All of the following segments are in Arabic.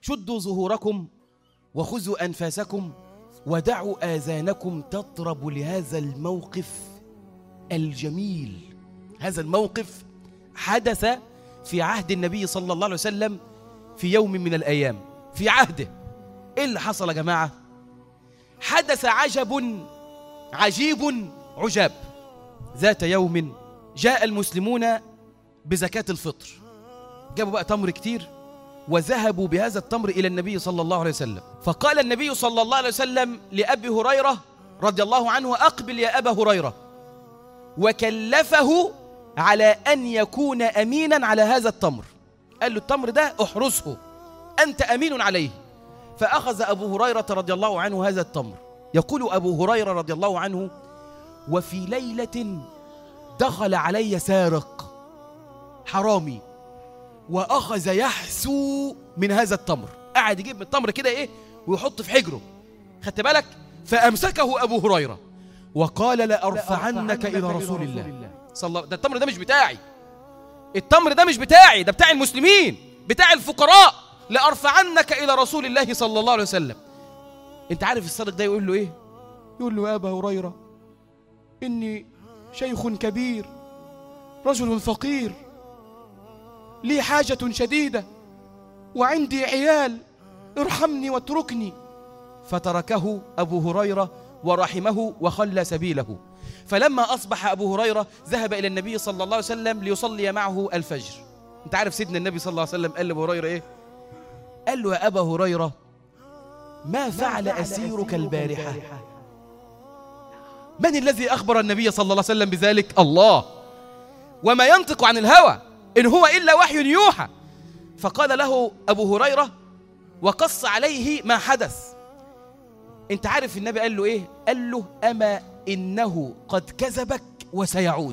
شدوا ظهوركم وخذوا أنفاسكم ودعوا آذانكم تطرب لهذا الموقف الجميل. هذا الموقف حدث في عهد النبي صلى الله عليه وسلم في يوم من الأيام، في عهده. إيه اللي حصل يا جماعة؟ حدث عجيب عجاب. ذات يوم جاء المسلمون بزكاة الفطر، جابوا بقى تمر كتير وذهبوا بهذا التمر إلى النبي صلى الله عليه وسلم. فقال النبي صلى الله عليه وسلم لأبي هريرة رضي الله عنه: أقبل يا أبا هريرة، وكلفه على أن يكون أمينا على هذا التمر. قال له: التمر ده احرسه، أنت أمين عليه. فأخذ أبو هريرة رضي الله عنه هذا التمر. يقول أبو هريرة رضي الله عنه: وفي ليلة دخل علي سارق حرامي وأخذ يحسو من هذا التمر، قاعد يجيب من التمر كده إيه ويحط في حجره، خدت بالك؟ فأمسكه أبو هريرة وقال: لأرفعنك إلى رسول الله صلى الله. ده التمر ده مش بتاعي، التمر ده مش بتاعي، ده بتاع المسلمين، بتاع الفقراء. لأرفعنك إلى رسول الله صلى الله عليه وسلم. انت عارف السارق ده يقول له ايه؟ يقول له: يا أبا هريرة، إني شيخ كبير، رجل فقير، لي حاجة شديدة، وعندي عيال، ارحمني واتركني. فتركه أبو هريرة ورحمه وخلى سبيله. فلما أصبح أبو هريرة ذهب إلى النبي صلى الله عليه وسلم ليصلي معه الفجر. انت عارف سيدنا النبي صلى الله عليه وسلم قال لأبو هريرة ايه؟ قال له: يا أبا هريرة، ما فعل أسيرك البارحة؟ من الذي أخبر النبي صلى الله عليه وسلم بذلك؟ الله، وما ينطق عن الهوى إن هو إلا وحي يوحى. فقال له أبو هريرة وقص عليه ما حدث. انت عارف النبي قال له ايه؟ قال له: أما إنه قد كذبك وسيعود،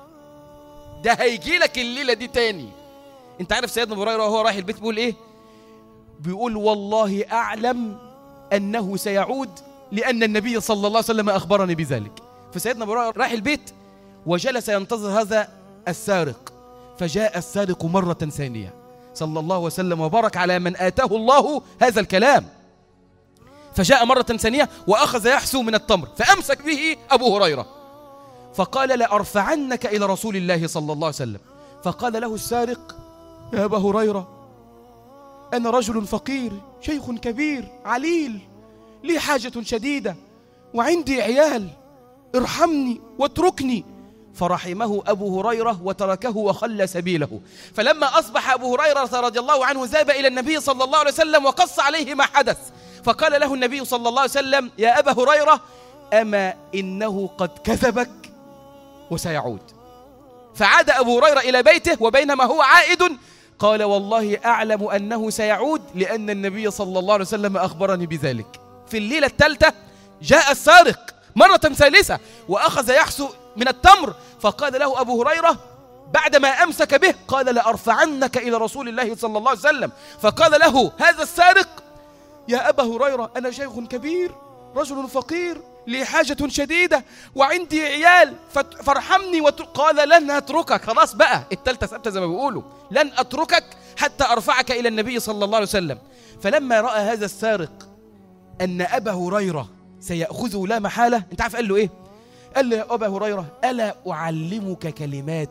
ده هيجي لك الليلة دي تاني. انت عارف سيدنا أبو هريرة وهو رايح البيت بيقول ايه؟ بيقول: والله أعلم أنه سيعود، لأن النبي صلى الله عليه وسلم أخبرني بذلك. فسيدنا أبو هريرة راح البيت وجلس ينتظر هذا السارق. فجاء السارق مرة ثانية. صلى الله وسلم وبارك على من آتاه الله هذا الكلام. فجاء مرة ثانية وأخذ يحسو من التمر، فأمسك به أبو هريرة فقال: لأرفعنك إلى رسول الله صلى الله عليه وسلم. فقال له السارق: يا أبا هريرة، أنا رجل فقير، شيخ كبير، عليل، لي حاجة شديدة، وعندي عيال، ارحمني واتركني. فرحمه أبو هريرة وتركه وخلى سبيله. فلما أصبح أبو هريرة رضي الله عنه ذهب إلى النبي صلى الله عليه وسلم وقص عليه ما حدث. فقال له النبي صلى الله عليه وسلم: يا أبا هريرة، أما إنه قد كذبك وسيعود. فعاد أبو هريرة إلى بيته، وبينما هو عائد قال: والله أعلم أنه سيعود، لأن النبي صلى الله عليه وسلم أخبرني بذلك. في الليلة الثالثة جاء السارق مرة ثالثة وأخذ يحسو من التمر. فقال له أبو هريرة بعدما أمسك به، قال: لأرفعنك إلى رسول الله صلى الله عليه وسلم. فقال له هذا السارق: يا أبا هريرة، أنا شيخ كبير، رجل فقير، لي حاجة شديدة، وعندي عيال، فارحمني قال: لن أتركك. خلاص بقى، التالتة ثابتة زي ما بيقولوا، لن أتركك حتى أرفعك إلى النبي صلى الله عليه وسلم. فلما رأى هذا السارق أن أبا هريرة سيأخذه لا محالة، انت عارف قال له إيه؟ قال له: يا أبا هريرة، ألا أعلمك كلمات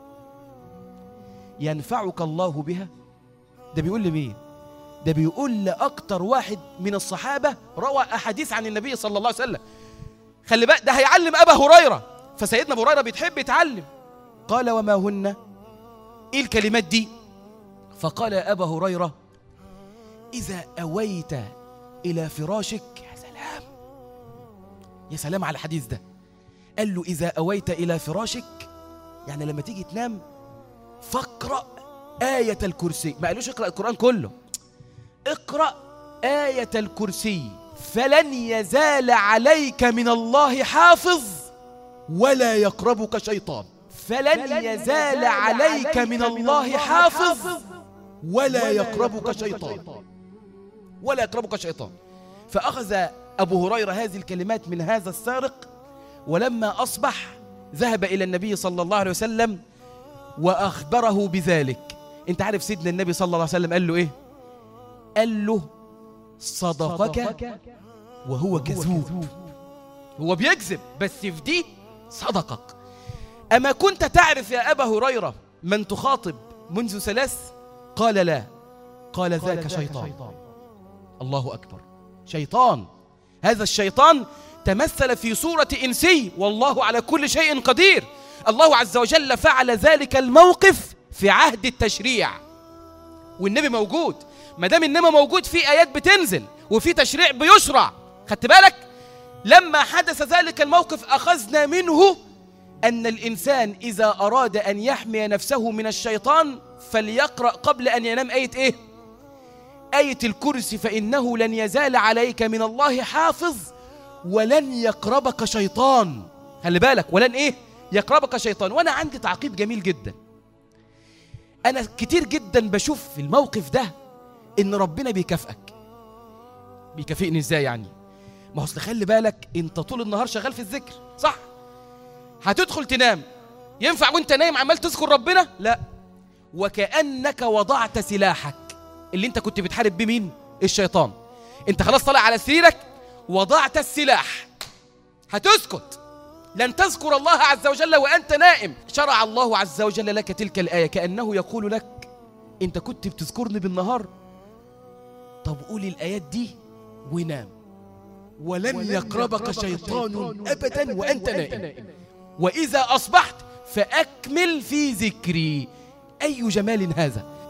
ينفعك الله بها؟ ده بيقول لمين؟ ده بيقول لأكتر واحد من الصحابة روى أحاديث عن النبي صلى الله عليه وسلم. خلي بالك، ده هيعلم أبا هريرة. فسيدنا أبو هريرة بيتحب يتعلم. قال: وما هن؟ إيه الكلمات دي؟ فقال يا أبا هريرة: إذا أويت إلى فراشك. يا سلام، يا سلام على الحديث ده. قال له: إذا أويت إلى فراشك، يعني لما تيجي تنام فاقرأ آية الكرسي. ما قالوش اقرأ القرآن كله، اقرأ آية الكرسي، فلن يزال عليك من الله حافظ ولا يقربك شيطان. فلن يزال عليك من الله حافظ ولا يقربك شيطان، ولا يقربك شيطان. فأخذ أبو هريرة هذه الكلمات من هذا السارق، ولما أصبح ذهب إلى النبي صلى الله عليه وسلم وأخبره بذلك. انت عارف سيدنا النبي صلى الله عليه وسلم قال له إيه؟ قال له صدقك وهو كذوب. هو بيكذب بس في دي صدقك. أما كنت تعرف يا أبا هريرة من تخاطب منذ 3؟ قال لا. قال ذاك شيطان. الله أكبر، شيطان. هذا الشيطان تمثل في صورة إنسي، والله على كل شيء قدير. الله عز وجل فعل ذلك الموقف في عهد التشريع والنبي موجود. ما دام النبي موجود في آيات بتنزل وفي تشريع بيشرع. خدت بالك؟ لما حدث ذلك الموقف أخذنا منه أن الإنسان إذا أراد أن يحمي نفسه من الشيطان فليقرأ قبل أن ينام آية إيه؟ آية الكرسي، فإنه لن يزال عليك من الله حافظ ولن يقربك شيطان. خلي بالك، ولن إيه؟ يقربك شيطان. وأنا عندي تعقيب جميل جدا. أنا كتير جدا بشوف في الموقف ده إن ربنا بيكافئك. بيكافئني إزاي يعني؟ ما هو أصل خلي بالك، أنت طول النهار شغال في الذكر، صح؟ هتدخل تنام، ينفع وأنت نايم عمال تذكر ربنا؟ لا. وكأنك وضعت سلاحك اللي أنت كنت بتحارب بيه مين؟ الشيطان. أنت خلاص طالع على سريرك، وضعت السلاح، هتسكت، لن تذكر الله عز وجل وأنت نائم. شرع الله عز وجل لك تلك الآية كأنه يقول لك أنت كنت بتذكرني بالنهار، طب قولي الآيات دي ونام، ولن يقربك شيطان أبدا وأنت نائم، وإذا أصبحت فأكمل في ذكري. أي جمال هذا!